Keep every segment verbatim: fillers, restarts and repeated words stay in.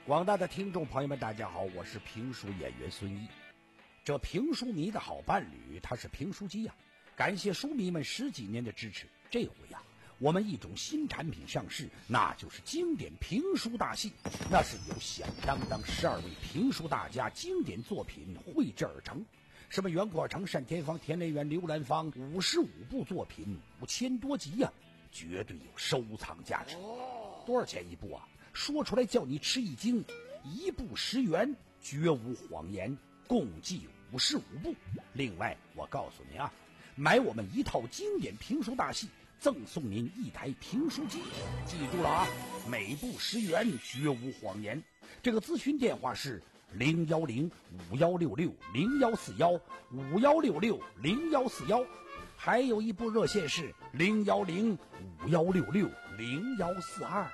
广大的听众朋友们，大家好，我是评书演员孙一。这评书迷的好伴侣，他是评书机呀、啊！感谢书迷们十几年的支持。这回呀、啊，我们一种新产品上市，那就是经典评书大戏。那是由响当当十二位评书大家经典作品绘制而成，什么袁阔成、单田芳、田连元、刘兰芳，五十五部作品，五千多集呀、啊，绝对有收藏价值。多少钱一部啊？说出来叫你吃一惊，一部十元，绝无谎言，共计五十五部。另外我告诉您啊，买我们一套经典评书大戏，赠送您一台评书机。记住了啊，每部十元，绝无谎言。这个咨询电话是零幺零五幺六六零幺四幺五幺六六零幺四幺，还有一部热线是零幺零五幺六六零幺四二。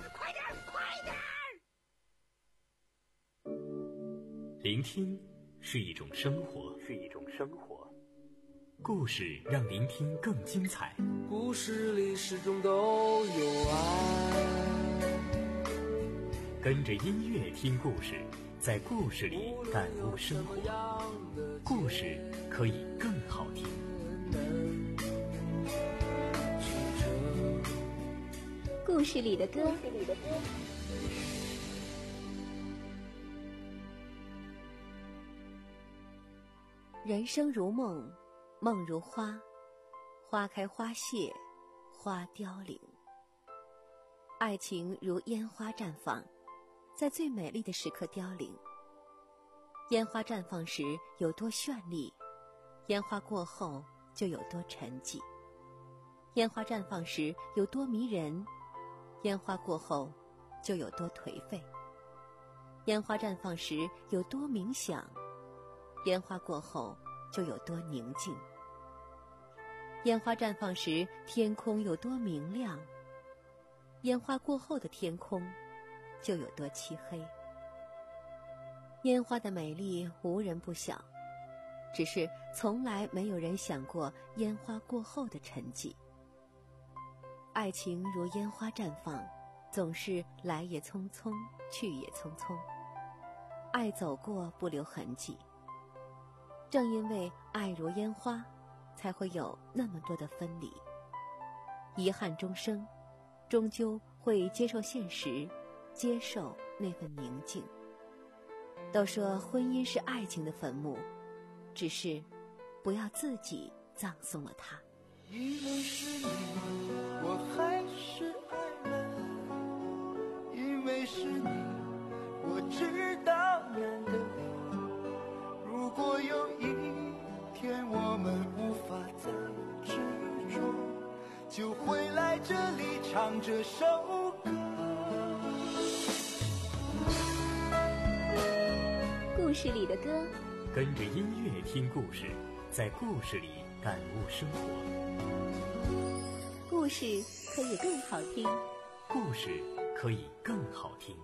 聆听是一种生活，是一种生活。故事让聆听更精彩。 故事里始终都有爱。 跟着音乐听故事，在故事里感悟生活。故事可以更好听。 故事里的歌。人生如梦，梦如花，花开花谢，花凋零。爱情如烟花绽放，在最美丽的时刻凋零。烟花绽放时有多绚丽，烟花过后就有多沉寂。烟花绽放时有多迷人，烟花过后就有多颓废。烟花绽放时有多冥想，烟花过后就有多宁静。烟花绽放时天空有多明亮，烟花过后的天空就有多漆黑。烟花的美丽无人不晓，只是从来没有人想过烟花过后的沉寂。爱情如烟花绽放，总是来也匆匆，去也匆匆，爱走过不留痕迹。正因为爱如烟花，才会有那么多的分离。遗憾终生，终究会接受现实，接受那份宁静。都说婚姻是爱情的坟墓，只是不要自己葬送了它。 因为是你，我还是爱了。因为是你，我知道难得。如果有一天我们无法再执着，就会来这里唱这首歌。 故事里的歌， 跟着音乐听故事，在故事里感悟生活。 故事可以更好听， 故事可以更好听。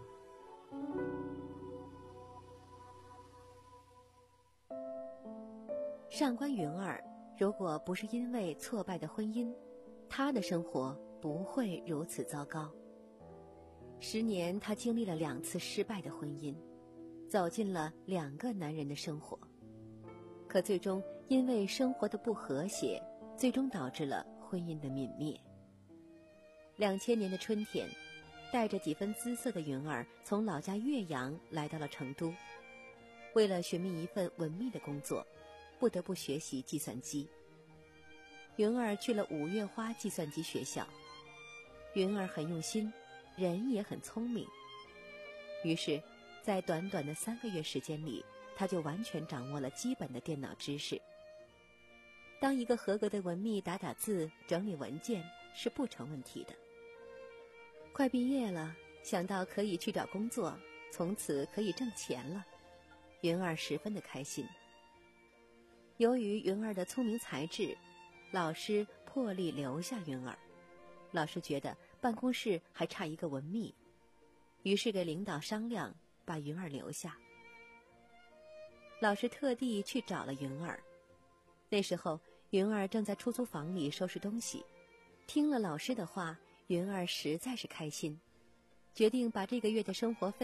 上官云儿如果不是因为挫败的婚姻，她的生活不会如此糟糕。十年，她经历了两次失败的婚姻，走进了两个男人的生活，可最终因为生活的不和谐，最终导致了婚姻的泯灭。两千年的春天，带着几分姿色的云儿从老家岳阳来到了成都，为了寻觅一份文秘的工作，不得不学习计算机。云儿去了五月花计算机学校，云儿很用心，人也很聪明。于是在短短的三个月时间里，他就完全掌握了基本的电脑知识。当一个合格的文秘打打字、整理文件是不成问题的。快毕业了，想到可以去找工作，从此可以挣钱了，云儿十分的开心。由于云儿的聪明才智，老师破例留下云儿。老师觉得办公室还差一个文秘，于是给领导商量，把云儿留下。老师特地去找了云儿。那时候云儿正在出租房里收拾东西，听了老师的话，云儿实在是开心，决定把这个月的生活费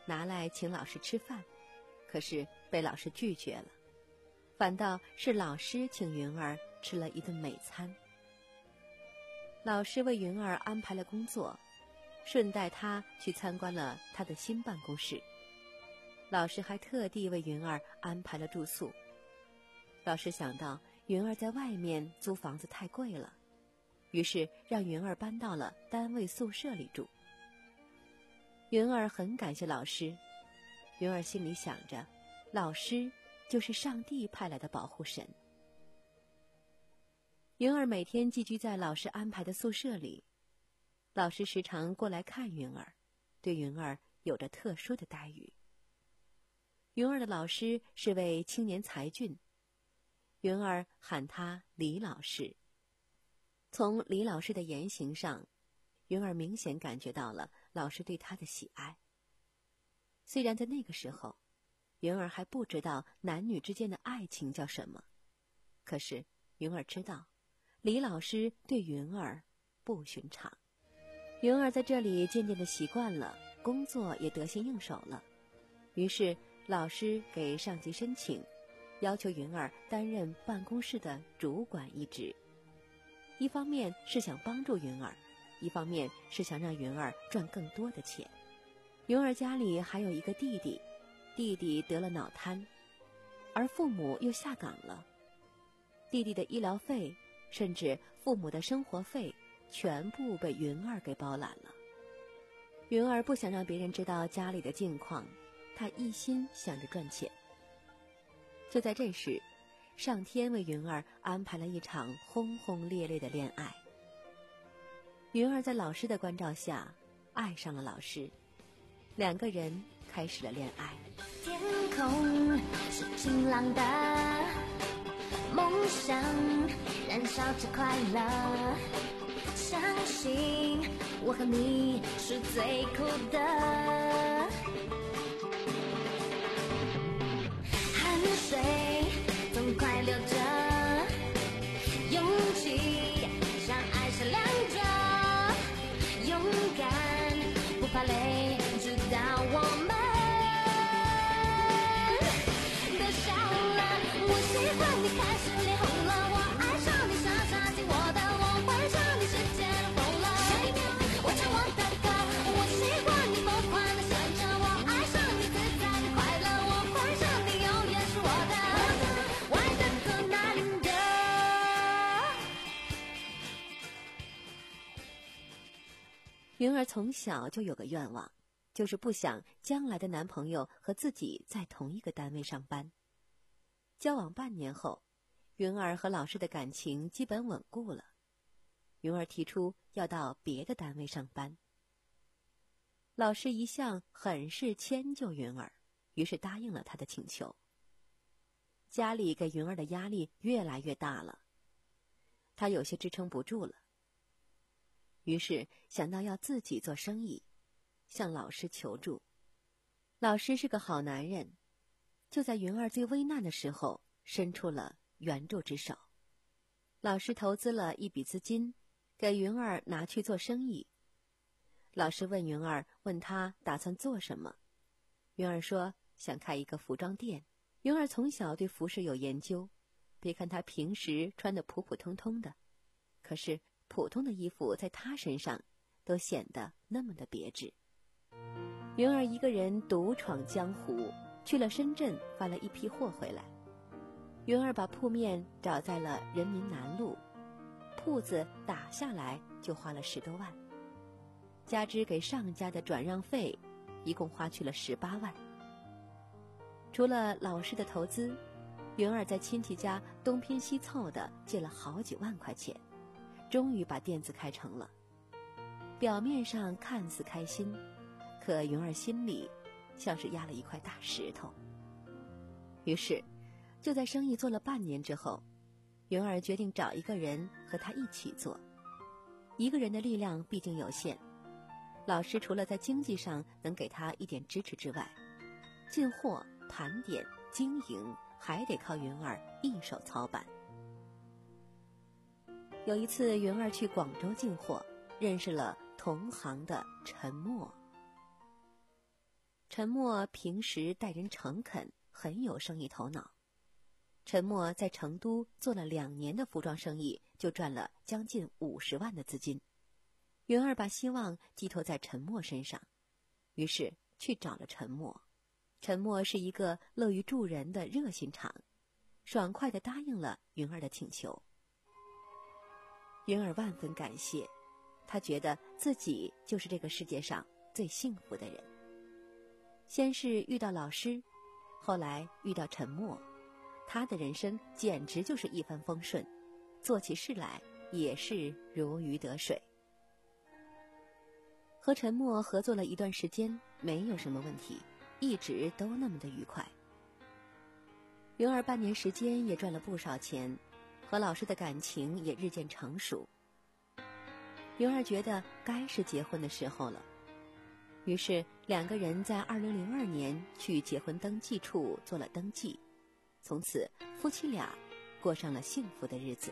拿来请老师吃饭，可是被老师拒绝了，反倒是老师请云儿吃了一顿美餐。老师为云儿安排了工作，顺带他去参观了他的新办公室。老师还特地为云儿安排了住宿。老师想到云儿在外面租房子太贵了，于是让云儿搬到了单位宿舍里住。云儿很感谢老师，云儿心里想着，老师就是上帝派来的保护神。云儿每天寄居在老师安排的宿舍里，老师时常过来看云儿，对云儿有着特殊的待遇。云儿的老师是位青年才俊，云儿喊他李老师。从李老师的言行上，云儿明显感觉到了老师对他的喜爱。虽然在那个时候，云儿还不知道男女之间的爱情叫什么，可是云儿知道李老师对云儿不寻常。云儿在这里渐渐地习惯了，工作也得心应手了。于是老师给上级申请，要求云儿担任办公室的主管一职。一方面是想帮助云儿，一方面是想让云儿赚更多的钱。云儿家里还有一个弟弟，弟弟得了脑瘫，而父母又下岗了。弟弟的医疗费，甚至父母的生活费，全部被云儿给包揽了。云儿不想让别人知道家里的境况，她一心想着赚钱。就在这时，上天为云儿安排了一场轰轰烈烈的恋爱。云儿在老师的关照下爱上了老师，两个人开始了恋爱。 天空是晴朗的，梦想燃烧着快乐，相信我和你是最酷的，汗水总快流着，勇气让爱闪亮着，勇敢不怕累，直到我们都笑了。我喜欢你开始脸红了，我爱上你傻傻进我的，我会唱你世界都疯了。下一秒我唱我的歌，我喜欢你疯狂的旋着，我爱上你自在的快乐，我会唱你永远是我的，我爱的可难得。 云儿从小就有个愿望，就是不想将来的男朋友和自己在同一个单位上班。交往半年后，云儿和老师的感情基本稳固了。云儿提出要到别的单位上班。老师一向很是迁就云儿，于是答应了他的请求。家里给云儿的压力越来越大了，她有些支撑不住了，于是想到要自己做生意，向老师求助。老师是个好男人，就在云儿最危难的时候伸出了援助之手。老师投资了一笔资金，给云儿拿去做生意。老师问云儿，问她打算做什么。云儿说想开一个服装店。云儿从小对服饰有研究，别看她平时穿得普普通通的，可是普通的衣服在她身上都显得那么的别致。云儿一个人独闯江湖，去了深圳发了一批货回来。云儿把铺面找在了人民南路，铺子打下来就花了十多万，加之给上家的转让费，一共花去了十八万。除了老师的投资，云儿在亲戚家东拼西凑的借了好几万块钱，终于把店子开成了。表面上看似开心，可云儿心里像是压了一块大石头。于是就在生意做了半年之后，云儿决定找一个人和他一起做。一个人的力量毕竟有限，老师除了在经济上能给他一点支持之外，进货、盘点、经营还得靠云儿一手操办。有一次云儿去广州进货，认识了同行的陈默。 陈默平时待人诚恳，很有生意头脑。陈默在成都做了两年的服装生意，就赚了将近五十万的资金。云儿把希望寄托在陈默身上，于是去找了陈默。陈默是一个乐于助人的热心肠，爽快地答应了云儿的请求。云儿万分感谢，她觉得自己就是这个世界上最幸福的人。先是遇到老师，后来遇到陈默，他的人生简直就是一帆风顺，做起事来也是如鱼得水。和陈默合作了一段时间，没有什么问题，一直都那么的愉快。云儿半年时间也赚了不少钱，和老师的感情也日渐成熟。云儿觉得该是结婚的时候了，于是两个人在二零零二年去结婚登记处做了登记，从此夫妻俩过上了幸福的日子。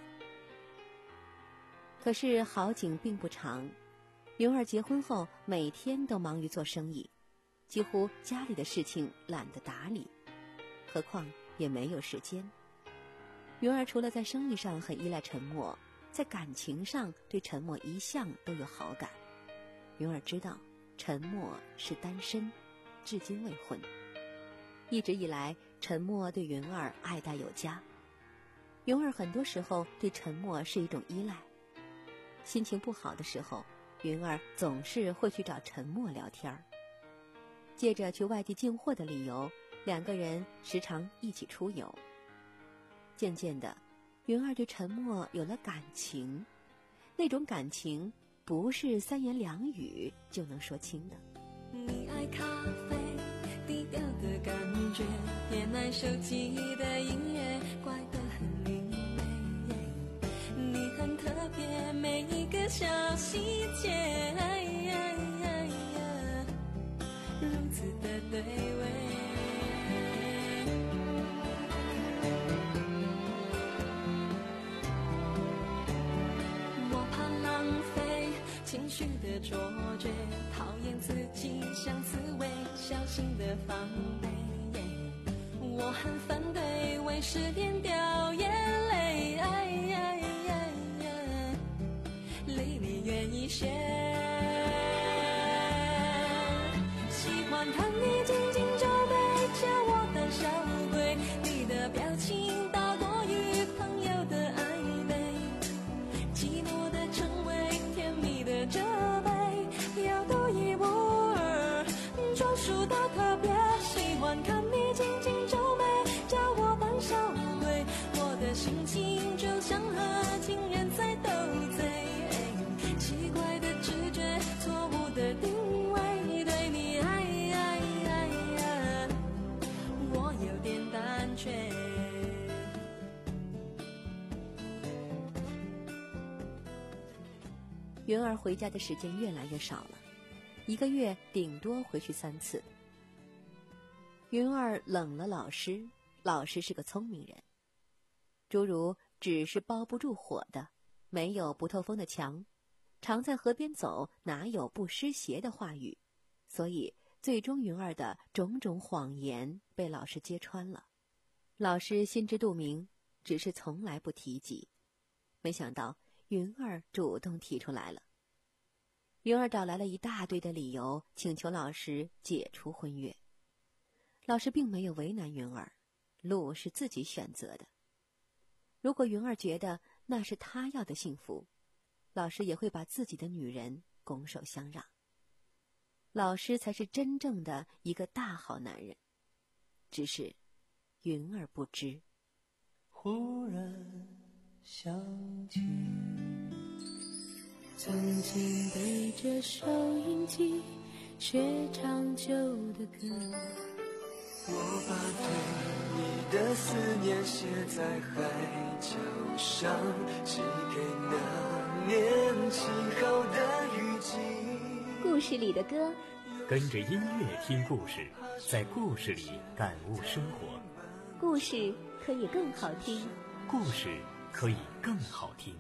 可是好景并不长，云儿结婚后每天都忙于做生意，几乎家里的事情懒得打理，何况也没有时间。云儿除了在生意上很依赖陈默，在感情上对陈默一向都有好感。云儿知道陈默是单身，至今未婚。一直以来，陈默对云儿爱戴有加。云儿很多时候对陈默是一种依赖，心情不好的时候，云儿总是会去找陈默聊天。借着去外地进货的理由，两个人时常一起出游。渐渐的，云儿对陈默有了感情，那种感情不是三言两语就能说清的。 你爱咖啡低调的感觉，也爱手机的音乐，怪得很另类。你很特别，每一个小细节，如此的对味。我怕浪费情绪的卓绝，讨厌自己像刺猬，小心的防备。我很反对为失恋掉眼泪，离你远一些。喜欢看你紧紧皱眉，叫我胆小鬼，你的表情大多于朋友的暧昧，寂寞的称谓，甜蜜的责备，要独一无二，专属的特别。喜欢看你紧紧皱眉，叫我胆小鬼，我的心情就像和情人在斗嘴，奇怪的直觉，错误的定位，对你爱爱爱爱，我有点胆怯。 云儿回家的时间越来越少了，一个月顶多回去三次。云儿冷了老师，老师是个聪明人。诸如纸是包不住火的，没有不透风的墙，常在河边走，哪有不湿鞋的话语，所以最终云儿的种种谎言被老师揭穿了。老师心知肚明，只是从来不提及。没想到云儿主动提出来了。云儿找来了一大堆的理由，请求老师解除婚约。老师并没有为难云儿，路是自己选择的。如果云儿觉得那是她要的幸福，老师也会把自己的女人拱手相让。老师才是真正的一个大好男人，只是云儿不知。 忽然想起曾经对着收音机学唱旧的歌，我把对你的思念写在海角上，寄给那年轻后的雨季。 故事里的歌， 跟着音乐听故事，在故事里感悟生活。 故事可以更好听， 故事可以更好听。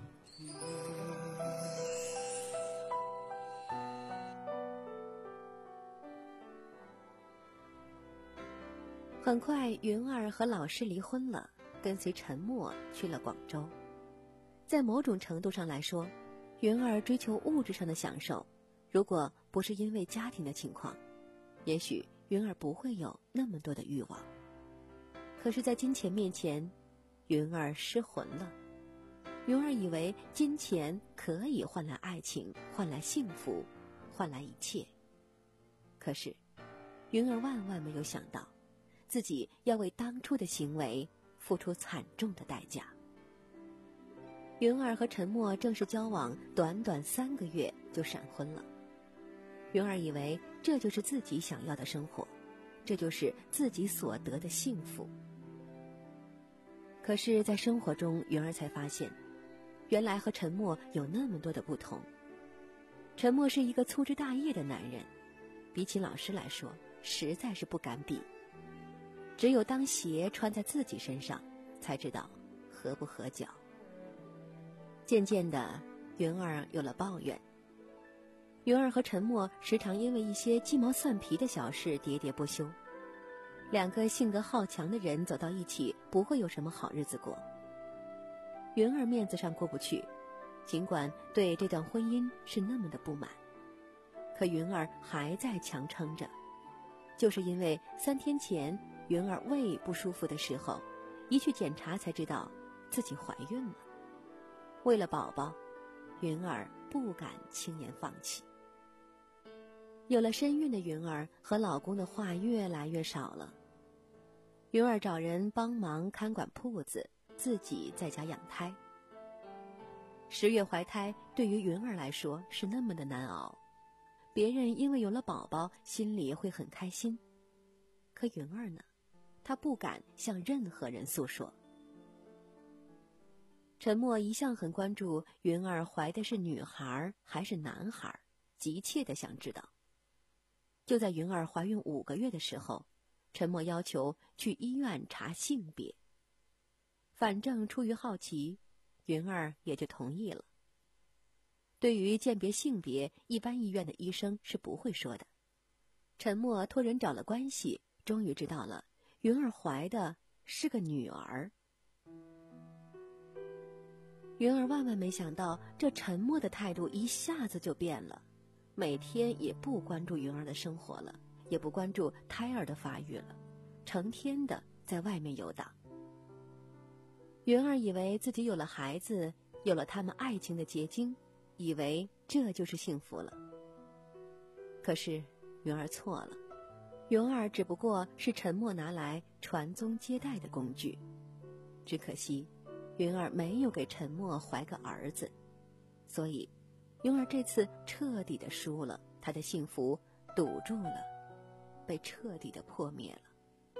很快，云儿和老师离婚了，跟随陈默去了广州。在某种程度上来说，云儿追求物质上的享受，如果不是因为家庭的情况，也许云儿不会有那么多的欲望。可是在金钱面前，云儿失魂了。云儿以为金钱可以换来爱情，换来幸福，换来一切。可是云儿万万没有想到，自己要为当初的行为付出惨重的代价。云儿和陈默正式交往短短三个月就闪婚了。云儿以为这就是自己想要的生活，这就是自己所得的幸福。可是在生活中，云儿才发现，原来和陈默有那么多的不同。陈默是一个粗枝大叶的男人，比起老师来说，实在是不敢比。只有当鞋穿在自己身上，才知道合不合脚。渐渐的，云儿有了抱怨。云儿和陈默时常因为一些鸡毛蒜皮的小事喋喋不休。两个性格好强的人走到一起，不会有什么好日子过。云儿面子上过不去，尽管对这段婚姻是那么的不满，可云儿还在强撑着。就是因为三天前云儿胃不舒服的时候，一去检查才知道自己怀孕了。为了宝宝，云儿不敢轻言放弃。有了身孕的云儿和老公的话越来越少了。云儿找人帮忙看管铺子，自己在家养胎。十月怀胎对于云儿来说是那么的难熬，别人因为有了宝宝心里会很开心，可云儿呢，她不敢向任何人诉说。陈默一向很关注云儿怀的是女孩还是男孩，急切地想知道。就在云儿怀孕五个月的时候，陈默要求去医院查性别。反正出于好奇，云儿也就同意了。对于鉴别性别，一般医院的医生是不会说的。陈默托人找了关系，终于知道了云儿怀的是个女儿。云儿万万没想到，这陈默的态度一下子就变了，每天也不关注云儿的生活了，也不关注胎儿的发育了，成天的在外面游荡。云儿以为自己有了孩子，有了他们爱情的结晶，以为这就是幸福了。可是云儿错了，云儿只不过是陈默拿来传宗接代的工具。只可惜云儿没有给陈默怀个儿子，所以云儿这次彻底的输了，她的幸福堵住了，被彻底的破灭了。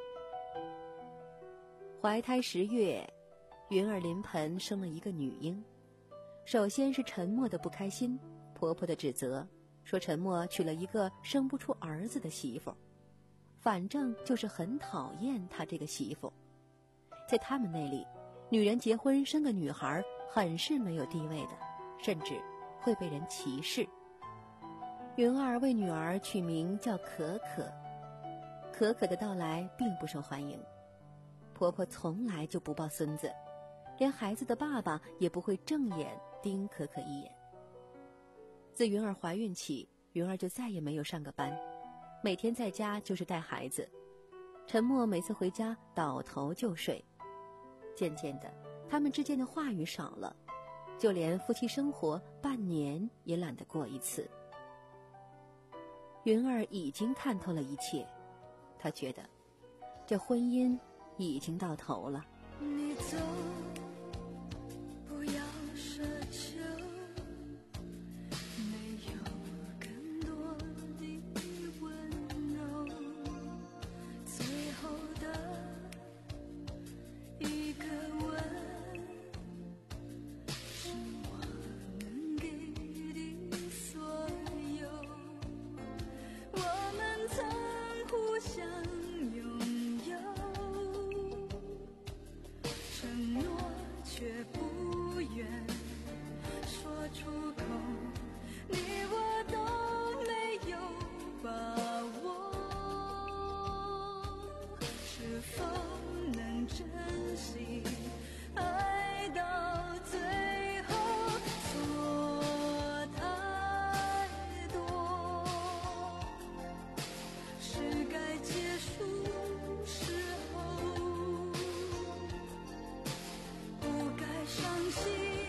怀胎十月，云儿临盆生了一个女婴。首先是陈默的不开心，婆婆的指责，说陈默娶了一个生不出儿子的媳妇，反正就是很讨厌她这个媳妇。在他们那里，女人结婚生个女孩很是没有地位的，甚至会被人歧视。云儿为女儿取名叫可可，可可的到来并不受欢迎。婆婆从来就不抱孙子，连孩子的爸爸也不会正眼盯可可一眼。自云儿怀孕起，云儿就再也没有上个班，每天在家就是带孩子。陈默每次回家倒头就睡。渐渐的，他们之间的话语少了，就连夫妻生活半年也懒得过一次。云儿已经看透了一切，她觉得这婚姻已经到头了。 你走，不要奢求，没有更多的温柔，最后的一个吻，是我能给的所有。我们曾互相拥有，承诺否能珍惜？爱到最后错太多，是该结束时候，不该伤心，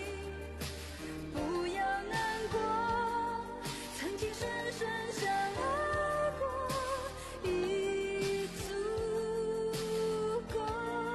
不要难过，曾经深深相爱过，已足够。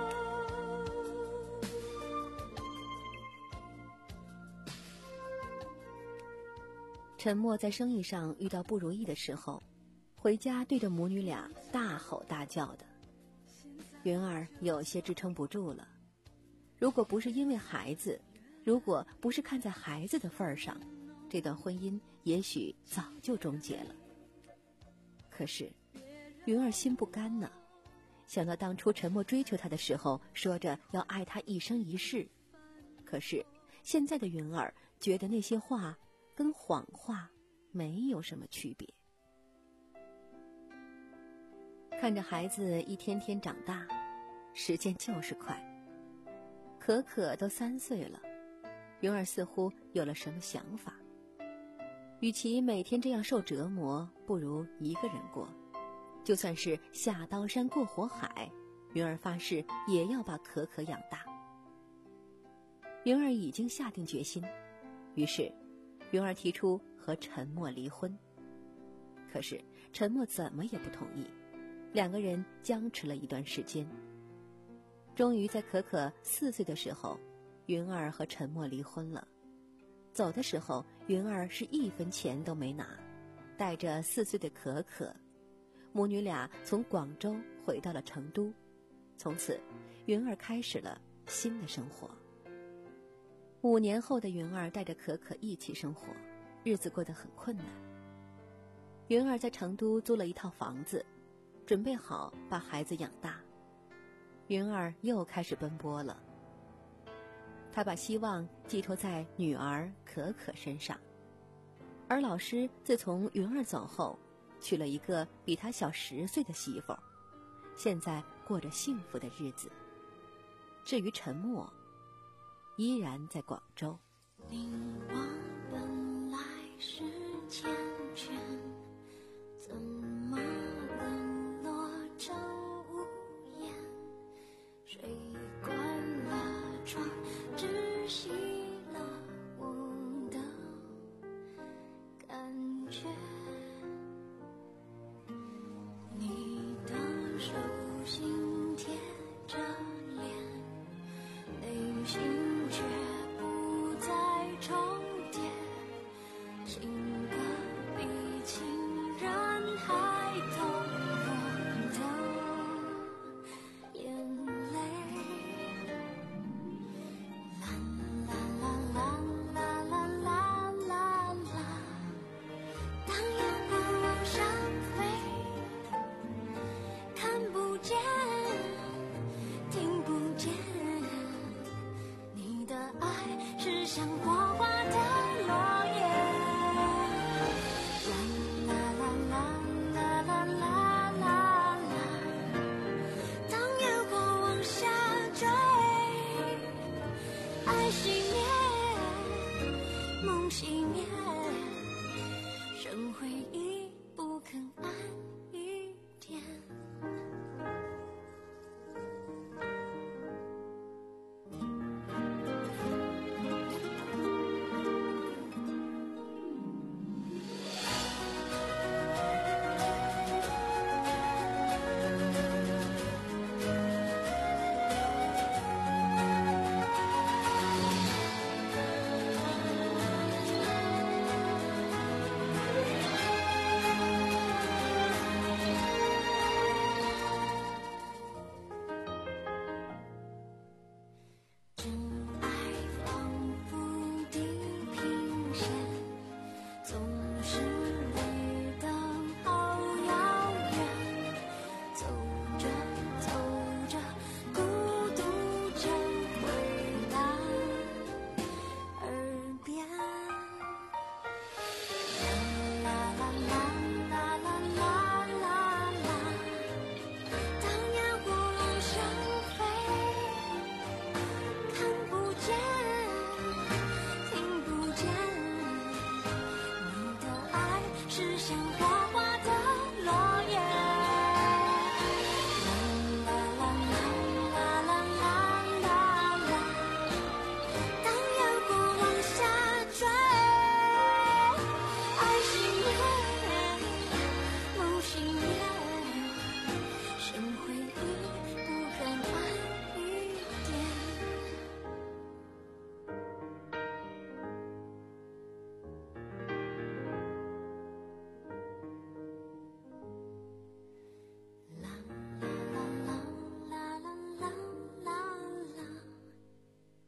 陈默在生意上遇到不如意的时候，回家对着母女俩大吼大叫的。云儿有些支撑不住了。如果不是因为孩子，如果不是看在孩子的份儿上，这段婚姻也许早就终结了。可是云儿心不甘呢，想到当初陈默追求她的时候说着要爱她一生一世，可是现在的云儿觉得那些话跟谎话没有什么区别。看着孩子一天天长大，时间就是快。可可都三岁了，云儿似乎有了什么想法。与其每天这样受折磨，不如一个人过。就算是下刀山过火海，云儿发誓也要把可可养大。云儿已经下定决心，于是云儿提出和陈默离婚。可是陈默怎么也不同意，两个人僵持了一段时间。终于在可可四岁的时候，云儿和陈默离婚了。走的时候，云儿是一分钱都没拿，带着四岁的可可，母女俩从广州回到了成都。从此云儿开始了新的生活。五年后的云儿带着可可一起生活，日子过得很困难。云儿在成都租了一套房子，准备好把孩子养大。云儿又开始奔波了，她把希望寄托在女儿可可身上。而老师自从云儿走后，娶了一个比她小十岁的媳妇儿，现在过着幸福的日子。至于陈默，依然在广州。 凝望本来是缱绻，怎么沦落成无言？谁关了窗，窒息了我的感觉？你的手心贴着脸，内心却不再重叠，情歌比情人还动我的眼泪。啦啦啦啦啦啦啦啦，当阳光往上飞，看不见，听不见，你的爱是像火花的落叶。啦啦啦啦啦啦啦啦，当月光往下坠，爱熄灭，梦熄灭，剩回忆不肯安一点。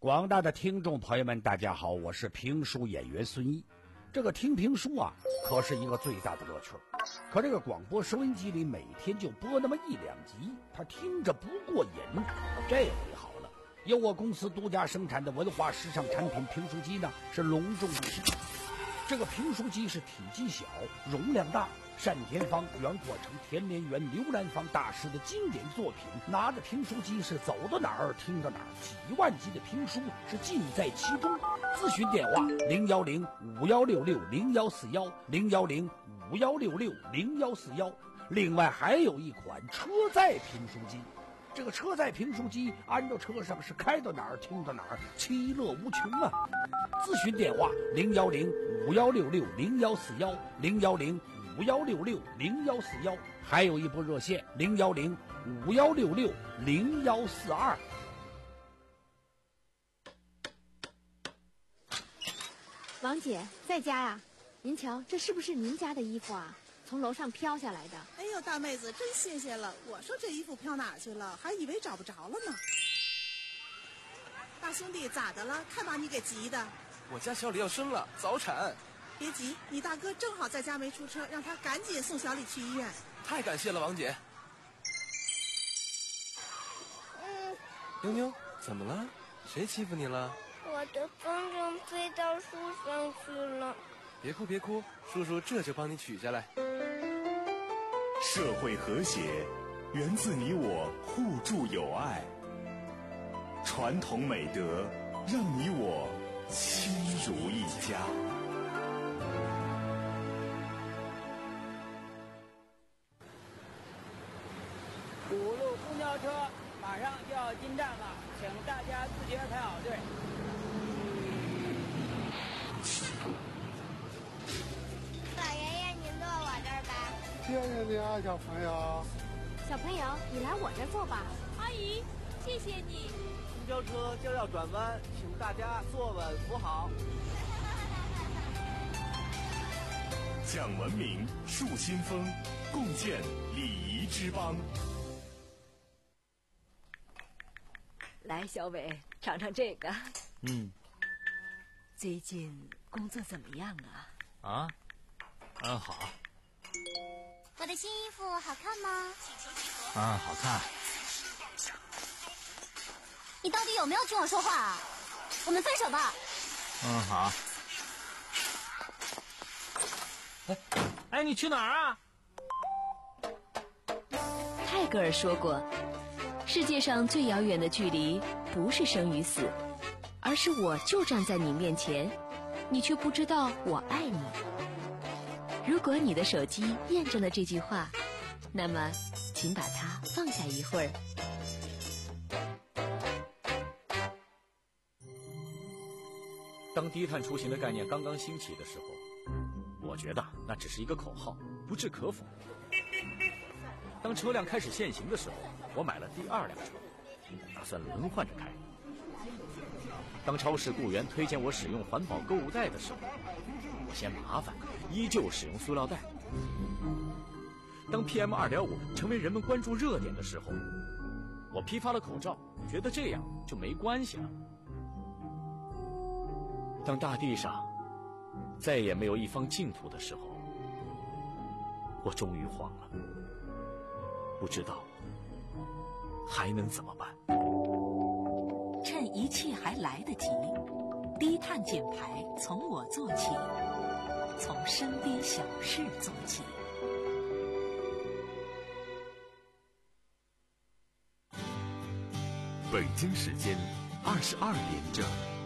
广大的听众朋友们，大家好，我是评书演员孙一。这个听评书啊，可是一个最大的乐趣。可这个广播收音机里每天就播那么一两集，他听着不过瘾。这回好了，由我公司独家生产的文化时尚产品评书机呢，是隆重上市。这个评书机是体积小，容量大。单田芳、袁阔成、田连元、刘兰芳大师的经典作品，拿着评书机是走到哪儿听到哪儿，几万集的评书是尽在其中。咨询电话零幺零五幺六六零幺四幺零幺零五幺六六零幺四幺。另外还有一款车载评书机，这个车载评书机安到车上是开到哪儿听到哪儿，其乐无穷啊！咨询电话零幺零五幺六六零幺四幺零幺零五幺六六零幺四幺，还有一部热线零幺零五幺六六零幺四二。 王姐在家呀？您瞧，这是不是您家的衣服啊？从楼上飘下来的。 哎呦，大妹子真新鲜了！我说这衣服飘哪儿去了，还以为找不着了呢。大兄弟咋的了？看把你给急的。 我家小李要生了，早产。 别急，你大哥正好在家没出车，让他赶紧送小李去医院。 太感谢了，王姐。 嗯， 妞妞，怎么了？谁欺负你了？ 我的风筝飞到树上去了。 别哭别哭，叔叔这就帮你取下来。 社会和谐源自你我互助友爱，传统美德让你我亲如一家。 五路公交车马上就要进站了，请大家自觉排好队。 老爷爷，您坐我这儿吧。 谢谢你啊，小朋友。 小朋友，你来我这儿坐吧。 阿姨，谢谢你。 公交车将要转弯，请大家坐稳扶好。 讲文明，树新风，共建礼仪之邦。 来，小伟，尝尝这个。 嗯。 最近工作怎么样啊？ 啊，嗯，好。 我的新衣服好看吗？ 啊，好看。 你到底有没有听我说话啊？我们分手吧。 嗯，好。哎，哎，你去哪儿啊？ 泰戈尔说过，世界上最遥远的距离不是生与死，而是我就站在你面前，你却不知道我爱你。如果你的手机验证了这句话，那么请把它放下一会儿。 当低碳出行的概念刚刚兴起的时候，我觉得那只是一个口号，不置可否。当车辆开始限行的时候，我买了第二辆车，打算轮换着开。当超市雇员推荐我使用环保购物袋的时候，我嫌麻烦，依旧使用塑料袋。当 P M 二点五 成为人们关注热点的时候，我批发了口罩，觉得这样就没关系了。当大地上再也没有一方净土的时候，我终于慌了，不知道还能怎么办。 趁一切还来得及，低碳减排从我做起，从身边小事做起。 北京时间二十二点整。